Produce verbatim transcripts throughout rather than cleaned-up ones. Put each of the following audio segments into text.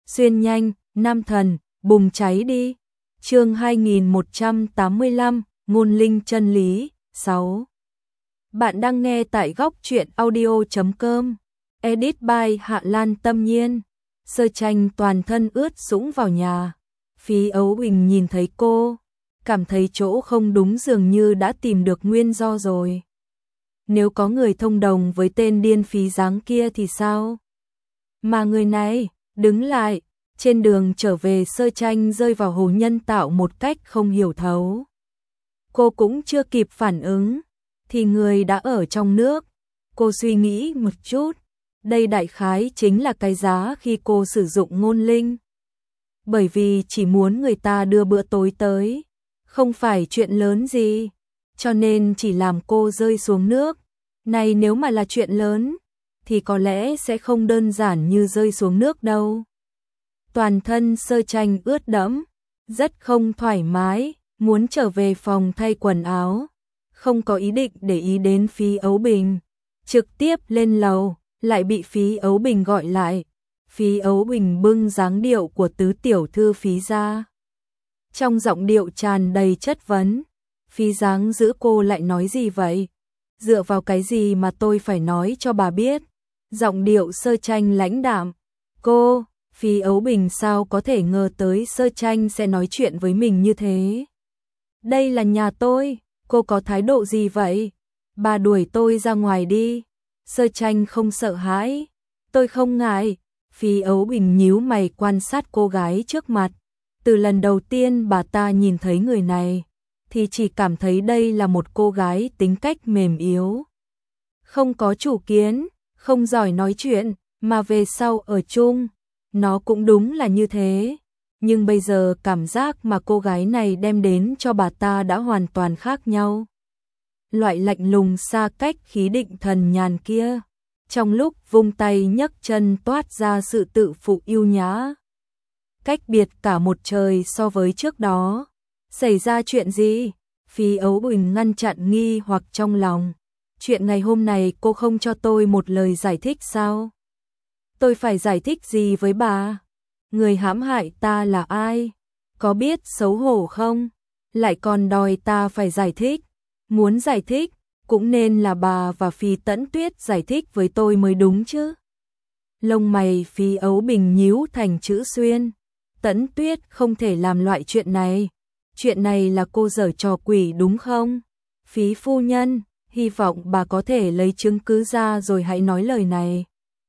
xuyên nhanh, nam thần, bùng cháy đi. Chương hai nghìn một trăm tám mươi lăm, ngôn linh chân lý, sáu. Bạn đang nghe tại góc truyện audio chấm com. Edit by Hạ Lan Tâm Nhiên. Sơ Tranh toàn thân ướt sũng vào nhà. Phí Ấu Huỳnh nhìn thấy cô, cảm thấy chỗ không đúng, dường như đã tìm được nguyên do rồi. Nếu có người thông đồng với tên điên Phí Giáng kia thì sao? Mà người này, đứng lại, trên đường trở về Sơ Tranh rơi vào hồ nhân tạo một cách không hiểu thấu. Cô cũng chưa kịp phản ứng, thì người đã ở trong nước. Cô suy nghĩ một chút, đây đại khái chính là cái giá khi cô sử dụng ngôn linh. Bởi vì chỉ muốn người ta đưa bữa tối tới, không phải chuyện lớn gì, cho nên chỉ làm cô rơi xuống nước. Này nếu mà là chuyện lớn, thì có lẽ sẽ không đơn giản như rơi xuống nước đâu. Toàn thân Sơ Tranh ướt đẫm, rất không thoải mái, muốn trở về phòng thay quần áo, không có ý định để ý đến Phí Ấu Bình, trực tiếp lên lầu, lại bị Phí Ấu Bình gọi lại. Phí Ấu Bình bưng dáng điệu của tứ tiểu thư Phí gia, trong giọng điệu tràn đầy chất vấn. Phí Giáng giữ cô lại nói gì vậy? Dựa vào cái gì mà tôi phải nói cho bà biết? Giọng điệu Sơ Tranh lãnh đạm. Cô, Phí Ấu Bình sao có thể ngờ tới Sơ Tranh sẽ nói chuyện với mình như thế? Đây là nhà tôi, cô có thái độ gì vậy? Bà đuổi tôi ra ngoài đi. Sơ Tranh không sợ hãi. Tôi không ngại. Phí Ấu Bình nhíu mày quan sát cô gái trước mặt. Từ lần đầu tiên bà ta nhìn thấy người này, thì chỉ cảm thấy đây là một cô gái tính cách mềm yếu, không có chủ kiến, không giỏi nói chuyện, mà về sau ở chung, nó cũng đúng là như thế. Nhưng bây giờ cảm giác mà cô gái này đem đến cho bà ta đã hoàn toàn khác nhau. Loại lạnh lùng xa cách khí định thần nhàn kia, trong lúc vung tay nhấc chân toát ra sự tự phụ yêu nhã. Cách biệt cả một trời so với trước đó. Xảy ra chuyện gì? Phí Ấu Bình ngăn chặn nghi hoặc trong lòng. Chuyện ngày hôm này cô không cho tôi một lời giải thích sao? Tôi phải giải thích gì với bà? Người hãm hại ta là ai? Có biết xấu hổ không? Lại còn đòi ta phải giải thích. Muốn giải thích, cũng nên là bà và Phí Tẫn Tuyết giải thích với tôi mới đúng chứ. Lông mày Phí Ấu Bình nhíu thành chữ xuyên. Tẫn Tuyết không thể làm loại chuyện này. Chuyện này là cô giở trò quỷ đúng không? Phí phu nhân, hy vọng bà có thể lấy chứng cứ ra rồi hãy nói lời này.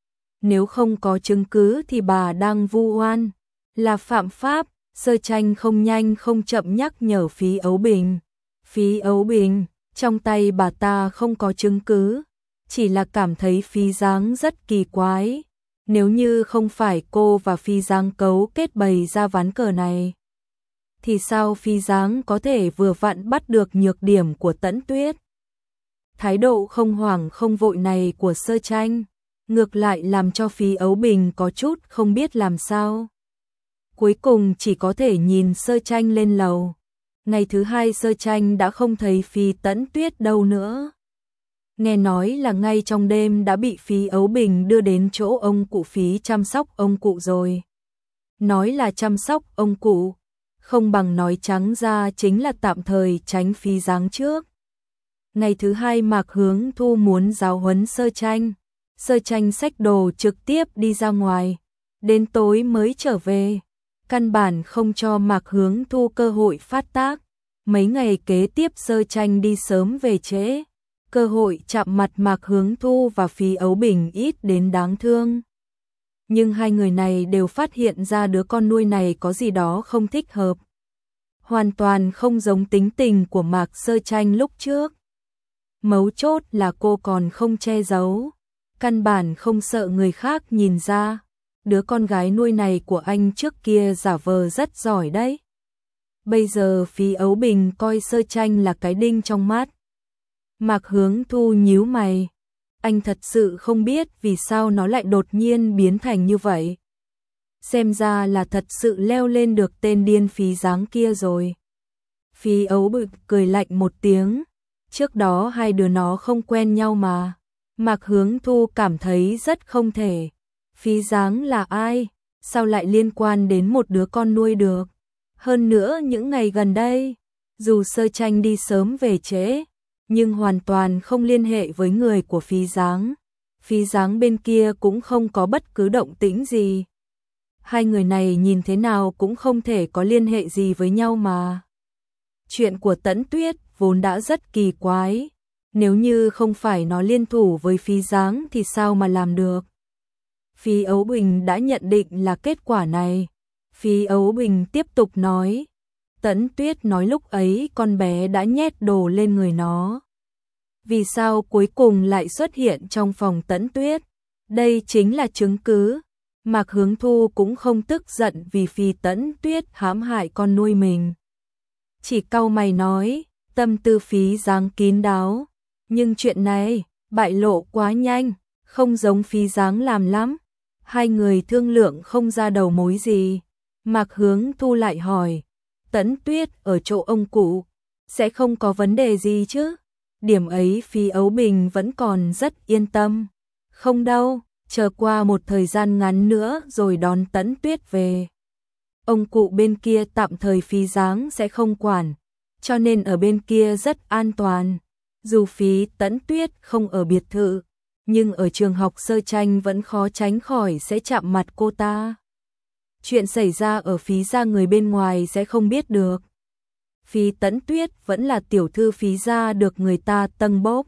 Nếu không có chứng cứ thì bà đang vu oan, là phạm pháp. Sơ Tranh không nhanh không chậm nhắc nhở Phí Ấu Bình. Phí Ấu Bình, trong tay bà ta không có chứng cứ, chỉ là cảm thấy Phí Giáng rất kỳ quái. Nếu như không phải cô và Phí Giáng cấu kết bày ra ván cờ này, thì sao Phí Giáng có thể vừa vặn bắt được nhược điểm của Tẫn Tuyết? Thái độ không hoảng không vội này của Sơ Tranh, ngược lại làm cho Phí Ấu Bình có chút không biết làm sao. Cuối cùng chỉ có thể nhìn Sơ Tranh lên lầu. Ngày thứ hai Sơ Tranh đã không thấy Phí Tẫn Tuyết đâu nữa. Nghe nói là ngay trong đêm đã bị Phí Ấu Bình đưa đến chỗ ông cụ Phí chăm sóc ông cụ rồi. Nói là chăm sóc ông cụ, không bằng nói trắng ra chính là tạm thời tránh Phí Giáng trước. Ngày thứ hai Mạc Hướng Thu muốn giáo huấn Sơ Tranh. Sơ Tranh xách đồ trực tiếp đi ra ngoài, đến tối mới trở về. Căn bản không cho Mạc Hướng Thu cơ hội phát tác. Mấy ngày kế tiếp Sơ Tranh đi sớm về trễ. Cơ hội chạm mặt Mạc Hướng Thu và Phí Ấu Bình ít đến đáng thương. Nhưng hai người này đều phát hiện ra đứa con nuôi này có gì đó không thích hợp. Hoàn toàn không giống tính tình của Mạc Sơ Tranh lúc trước. Mấu chốt là cô còn không che giấu, căn bản không sợ người khác nhìn ra. Đứa con gái nuôi này của anh trước kia giả vờ rất giỏi đấy. Bây giờ Phí Ấu Bình coi Sơ Tranh là cái đinh trong mắt. Mạc Hướng Thu nhíu mày. Anh thật sự không biết vì sao nó lại đột nhiên biến thành như vậy. Xem ra là thật sự leo lên được tên điên Phí Giáng kia rồi. Phí Ấu Bình cười lạnh một tiếng. Trước đó hai đứa nó không quen nhau mà. Mạc Hướng Thu cảm thấy rất không thể. Phí Giáng là ai? sao lại liên quan đến một đứa con nuôi được? Hơn nữa những ngày gần đây, dù Sơ Tranh đi sớm về trễ, nhưng hoàn toàn không liên hệ với người của Phí Giáng. Phí Giáng bên kia cũng không có bất cứ động tĩnh gì. Hai người này nhìn thế nào cũng không thể có liên hệ gì với nhau mà. Chuyện của Tẫn Tuyết vốn đã rất kỳ quái, nếu như không phải nó liên thủ với Phí Giáng thì sao mà làm được. Phí Ấu Bình đã nhận định là kết quả này. Phí Ấu Bình tiếp tục nói, Tẫn Tuyết nói lúc ấy con bé đã nhét đồ lên người nó. Vì sao cuối cùng lại xuất hiện trong phòng Tẫn Tuyết? Đây chính là chứng cứ. Mạc Hướng Thu cũng không tức giận vì Phí Tẫn Tuyết hãm hại con nuôi mình. Chỉ cau mày nói, tâm tư Phí Giáng kín đáo. Nhưng chuyện này, bại lộ quá nhanh, không giống Phí Giáng làm lắm. Hai người thương lượng không ra đầu mối gì. Mạc Hướng Thu lại hỏi, Tẫn Tuyết ở chỗ ông cụ, sẽ không có vấn đề gì chứ? Điểm ấy Phí Ấu Bình vẫn còn rất yên tâm. Không đâu, chờ qua một thời gian ngắn nữa rồi đón Tẫn Tuyết về. Ông cụ bên kia tạm thời Phí Giáng sẽ không quản, cho nên ở bên kia rất an toàn. Dù Phí Tẫn Tuyết không ở biệt thự, nhưng ở trường học Sơ Tranh vẫn khó tránh khỏi sẽ chạm mặt cô ta. Chuyện xảy ra ở Phí gia người bên ngoài sẽ không biết được. Phí Tẫn Tuyết vẫn là tiểu thư Phí gia được người ta tâng bốc.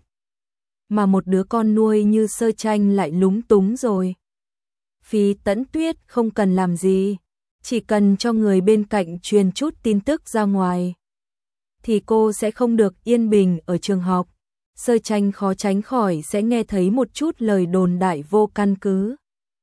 Mà một đứa con nuôi như Sơ Tranh lại lúng túng rồi. Phí Tẫn Tuyết không cần làm gì, chỉ cần cho người bên cạnh truyền chút tin tức ra ngoài, thì cô sẽ không được yên bình ở trường học. Sơ Tranh khó tránh khỏi sẽ nghe thấy một chút lời đồn đại vô căn cứ.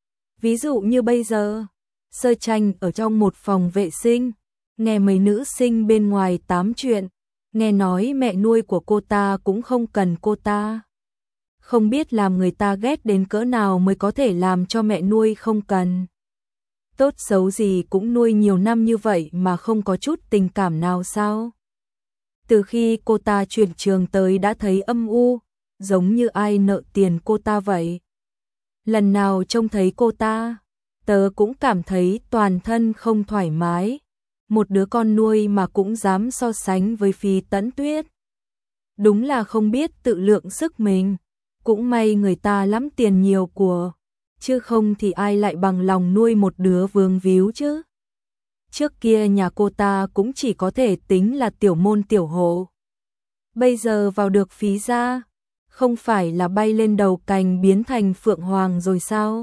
Ví dụ như bây giờ, Sơ Tranh ở trong một phòng vệ sinh, nghe mấy nữ sinh bên ngoài tám chuyện, nghe nói mẹ nuôi của cô ta cũng không cần cô ta. Không biết làm người ta ghét đến cỡ nào mới có thể làm cho mẹ nuôi không cần. Tốt xấu gì cũng nuôi nhiều năm như vậy mà không có chút tình cảm nào sao? Từ khi cô ta chuyển trường tới đã thấy âm u, giống như ai nợ tiền cô ta vậy. Lần nào trông thấy cô ta, tớ cũng cảm thấy toàn thân không thoải mái. Một đứa con nuôi mà cũng dám so sánh với Phí Tẫn Tuyết. Đúng là không biết tự lượng sức mình. Cũng may người ta lắm tiền nhiều của, chứ không thì ai lại bằng lòng nuôi một đứa vương víu chứ. Trước kia nhà cô ta cũng chỉ có thể tính là tiểu môn tiểu hộ. Bây giờ vào được Phí gia, không phải là bay lên đầu cành biến thành phượng hoàng rồi sao?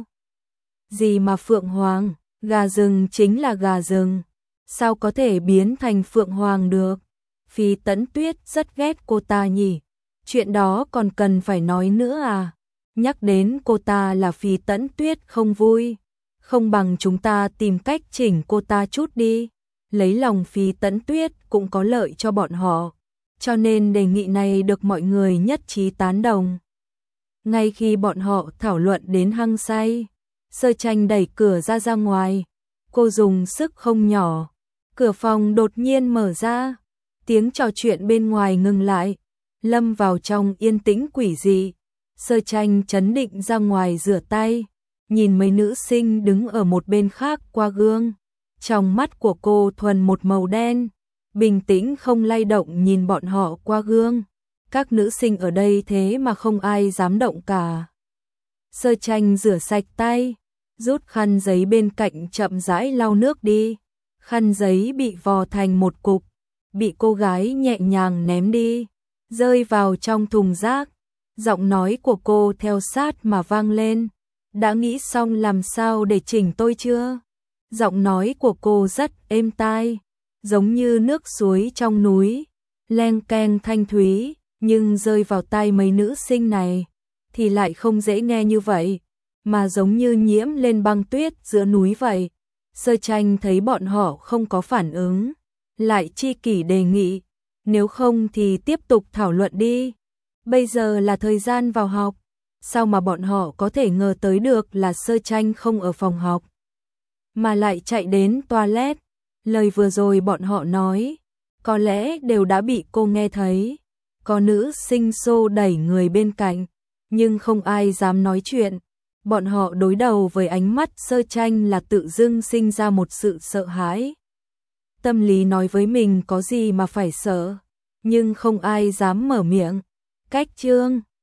Gì mà phượng hoàng, gà rừng chính là gà rừng, sao có thể biến thành phượng hoàng được? Phí Tẫn Tuyết rất ghét cô ta nhỉ, chuyện đó còn cần phải nói nữa à? Nhắc đến cô ta là Phí Tẫn Tuyết không vui, không bằng chúng ta tìm cách chỉnh cô ta chút đi, lấy lòng Phí Tẫn Tuyết cũng có lợi cho bọn họ, cho nên đề nghị này được mọi người nhất trí tán đồng. Ngay khi bọn họ thảo luận đến hăng say, Sơ Tranh đẩy cửa ra ra ngoài, cô dùng sức không nhỏ, cửa phòng đột nhiên mở ra, tiếng trò chuyện bên ngoài ngừng lại, lâm vào trong yên tĩnh quỷ dị. Sơ Tranh chấn định ra ngoài rửa tay, nhìn mấy nữ sinh đứng ở một bên khác qua gương, trong mắt của cô thuần một màu đen, bình tĩnh không lay động nhìn bọn họ qua gương. Các nữ sinh ở đây thế mà không ai dám động cả. Sơ Tranh rửa sạch tay, rút khăn giấy bên cạnh chậm rãi lau nước đi. Khăn giấy bị vò thành một cục, bị cô gái nhẹ nhàng ném đi, rơi vào trong thùng rác. Giọng nói của cô theo sát mà vang lên. Đã nghĩ xong làm sao để chỉnh tôi chưa? Giọng nói của cô rất êm tai, giống như nước suối trong núi, leng keng thanh thúy, nhưng rơi vào tai mấy nữ sinh này thì lại không dễ nghe như vậy, mà giống như nhiễm lên băng tuyết giữa núi vậy. Sơ Tranh thấy bọn họ không có phản ứng, lại chi kỷ đề nghị, nếu không thì tiếp tục thảo luận đi. Bây giờ là thời gian vào học, sao mà bọn họ có thể ngờ tới được là Sơ Tranh không ở phòng học, mà lại chạy đến toilet. Lời vừa rồi bọn họ nói, có lẽ đều đã bị cô nghe thấy. Có nữ sinh xô đẩy người bên cạnh, nhưng không ai dám nói chuyện, Bọn họ đối đầu với ánh mắt Sơ Tranh là tự dưng sinh ra một sự sợ hãi. Tâm lý nói với mình có gì mà phải sợ, nhưng không ai dám mở miệng. Cách chương